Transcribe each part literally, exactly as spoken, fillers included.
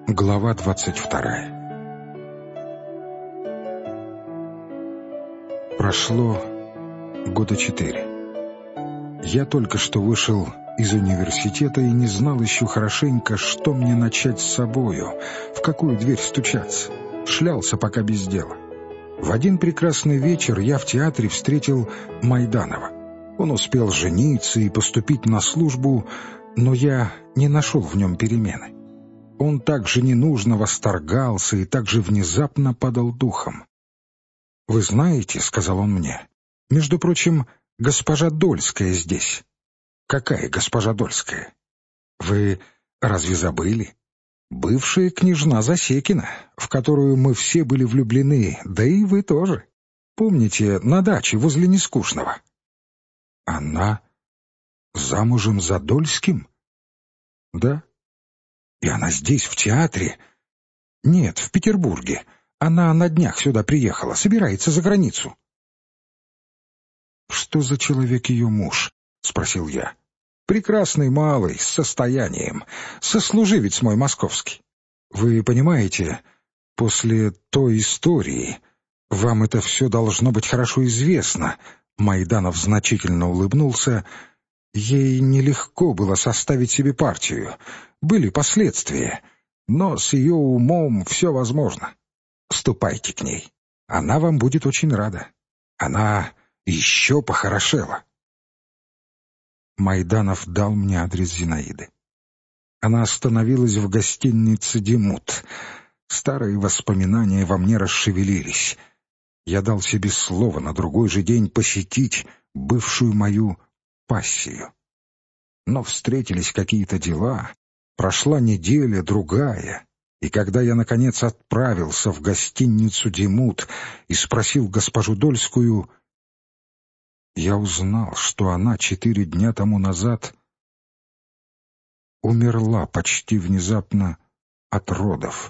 Глава двадцать вторая. Прошло года четыре. Я только что вышел из университета и не знал еще хорошенько, что мне начать с собою, в какую дверь стучаться. Шлялся пока без дела. В один прекрасный вечер я в театре встретил Майданова. Он успел жениться и поступить на службу, но я не нашел в нем перемены. Он так же ненужно восторгался и так же внезапно падал духом. «Вы знаете, — сказал он мне, — между прочим, госпожа Дольская здесь». «Какая госпожа Дольская?» «Вы разве забыли? Бывшая княжна Засекина, в которую мы все были влюблены, да и вы тоже. Помните, на даче возле Нескучного?» «Она замужем за Дольским?» «Да». «И она здесь, в театре?» «Нет, в Петербурге. Она на днях сюда приехала, собирается за границу». «Что за человек ее муж?» — спросил я. «Прекрасный малый, с состоянием, сослуживец мой московский. Вы понимаете, после той истории вам это все должно быть хорошо известно». Майданов значительно улыбнулся. «Ей нелегко было составить себе партию. Были последствия, но с ее умом все возможно. Ступайте к ней. Она вам будет очень рада. Она еще похорошела». Майданов дал мне адрес Зинаиды. Она остановилась в гостинице «Демут». Старые воспоминания во мне расшевелились. Я дал себе слово на другой же день посетить бывшую мою пассию. Но встретились какие-то дела, прошла неделя, другая, и когда я, наконец, отправился в гостиницу «Демут» и спросил госпожу Дольскую, я узнал, что она четыре дня тому назад умерла почти внезапно от родов.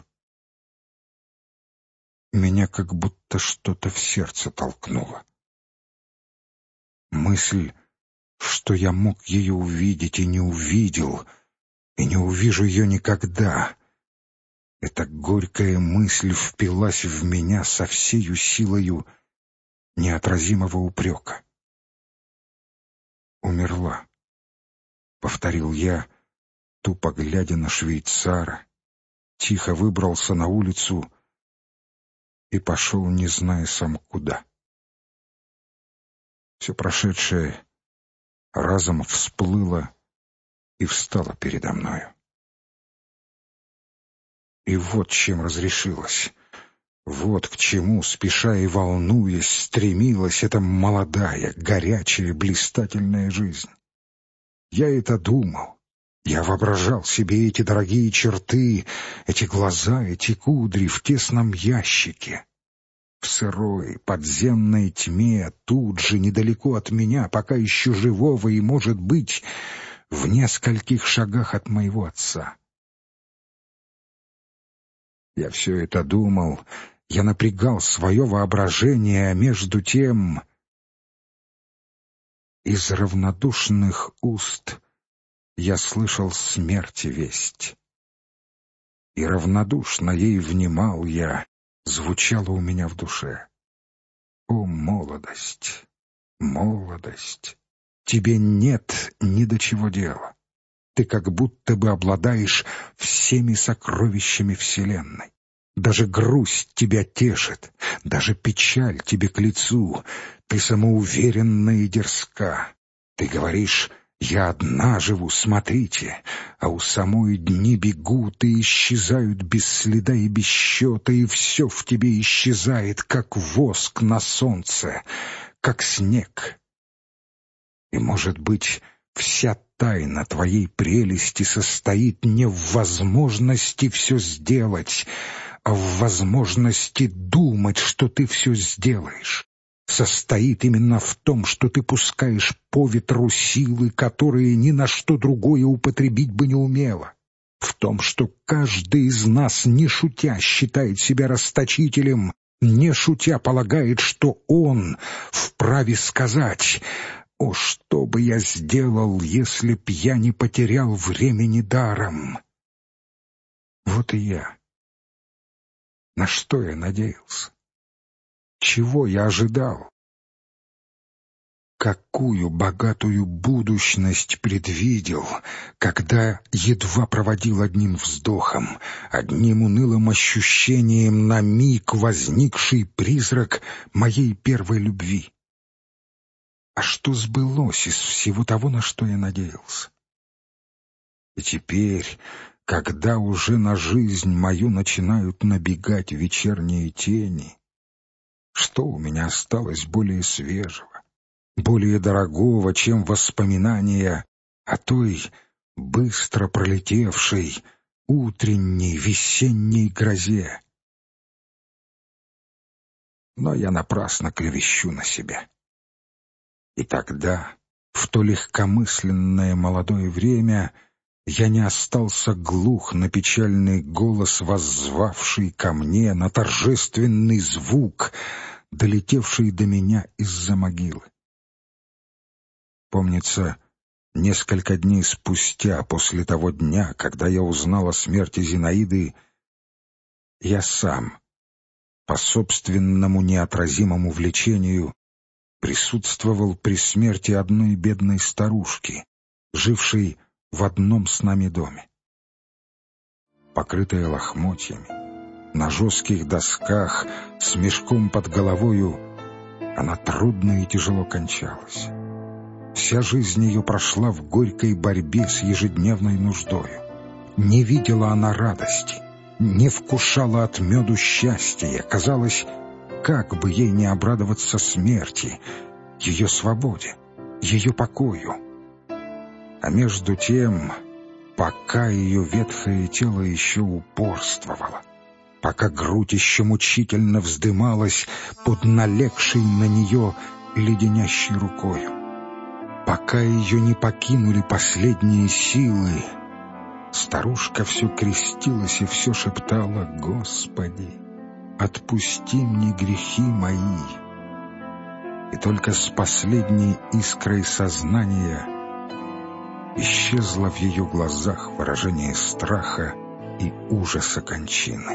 Меня как будто что-то в сердце толкнуло. Мысль, что я мог ее увидеть и не увидел, и не увижу ее никогда, эта горькая мысль впилась в меня со всею силою неотразимого упрека. «Умерла», — повторил я, тупо глядя на швейцара, тихо выбрался на улицу и пошел, не зная сам куда. Все прошедшее разом всплыло и встало передо мною. И вот чем разрешилось, вот к чему, спеша и волнуясь, стремилась эта молодая, горячая, блистательная жизнь. Я это думал, я воображал себе эти дорогие черты, эти глаза, эти кудри в тесном ящике. В сырой подземной тьме, тут же, недалеко от меня, пока еще живого и, может быть, в нескольких шагах от моего отца. Я все это думал, я напрягал свое воображение, а между тем из равнодушных уст я слышал смерти весть. И равнодушно ей внимал я, звучало у меня в душе. О, молодость, молодость, тебе нет ни до чего дела. Ты как будто бы обладаешь всеми сокровищами вселенной. Даже грусть тебя тешит, даже печаль тебе к лицу. Ты самоуверенна и дерзка. Ты говоришь: «Я одна живу, смотрите», а у самой дни бегут и исчезают без следа и без счета, и все в тебе исчезает, как воск на солнце, как снег. И, может быть, вся тайна твоей прелести состоит не в возможности все сделать, а в возможности думать, что ты все сделаешь. Состоит именно в том, что ты пускаешь по ветру силы, которые ни на что другое употребить бы не умела. В том, что каждый из нас, не шутя, считает себя расточителем, не шутя полагает, что он вправе сказать: «О, что бы я сделал, если б я не потерял времени даром?» Вот и я. На что я надеялся? Чего я ожидал? Какую богатую будущность предвидел, когда едва проводил одним вздохом, одним унылым ощущением на миг возникший призрак моей первой любви? А что сбылось из всего того, на что я надеялся? И теперь, когда уже на жизнь мою начинают набегать вечерние тени, что у меня осталось более свежего, более дорогого, чем воспоминания о той быстро пролетевшей утренней весенней грозе? Но я напрасно клевещу на себя. И тогда, в то легкомысленное молодое время, я не остался глух на печальный голос, воззвавший ко мне, на торжественный звук, долетевший до меня из-за могилы. Помнится, несколько дней спустя, после того дня, когда я узнал о смерти Зинаиды, я сам, по собственному неотразимому влечению, присутствовал при смерти одной бедной старушки, жившей в одном с нами доме. Покрытая лохмотьями, на жестких досках, с мешком под головою, она трудно и тяжело кончалась. Вся жизнь ее прошла в горькой борьбе с ежедневной нуждою. Не видела она радости, не вкушала от меду счастья. Казалось, как бы ей не обрадоваться смерти, ее свободе, ее покою. А между тем, пока ее ветхое тело еще упорствовало, пока грудь еще мучительно вздымалась под налегшей на нее леденящей рукою, пока ее не покинули последние силы, старушка все крестилась и все шептала: «Господи, отпусти мне грехи мои». И только с последней искрой сознания исчезло в ее глазах выражение страха и ужаса кончины.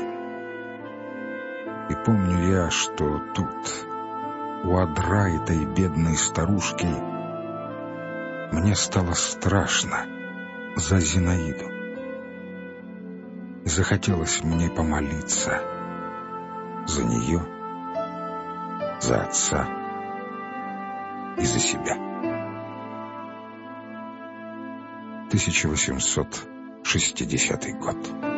И помню я, что тут, у одра этой бедной старушки, мне стало страшно за Зинаиду. И захотелось мне помолиться за нее, за отца и за себя. тысяча восемьсот шестидесятый год.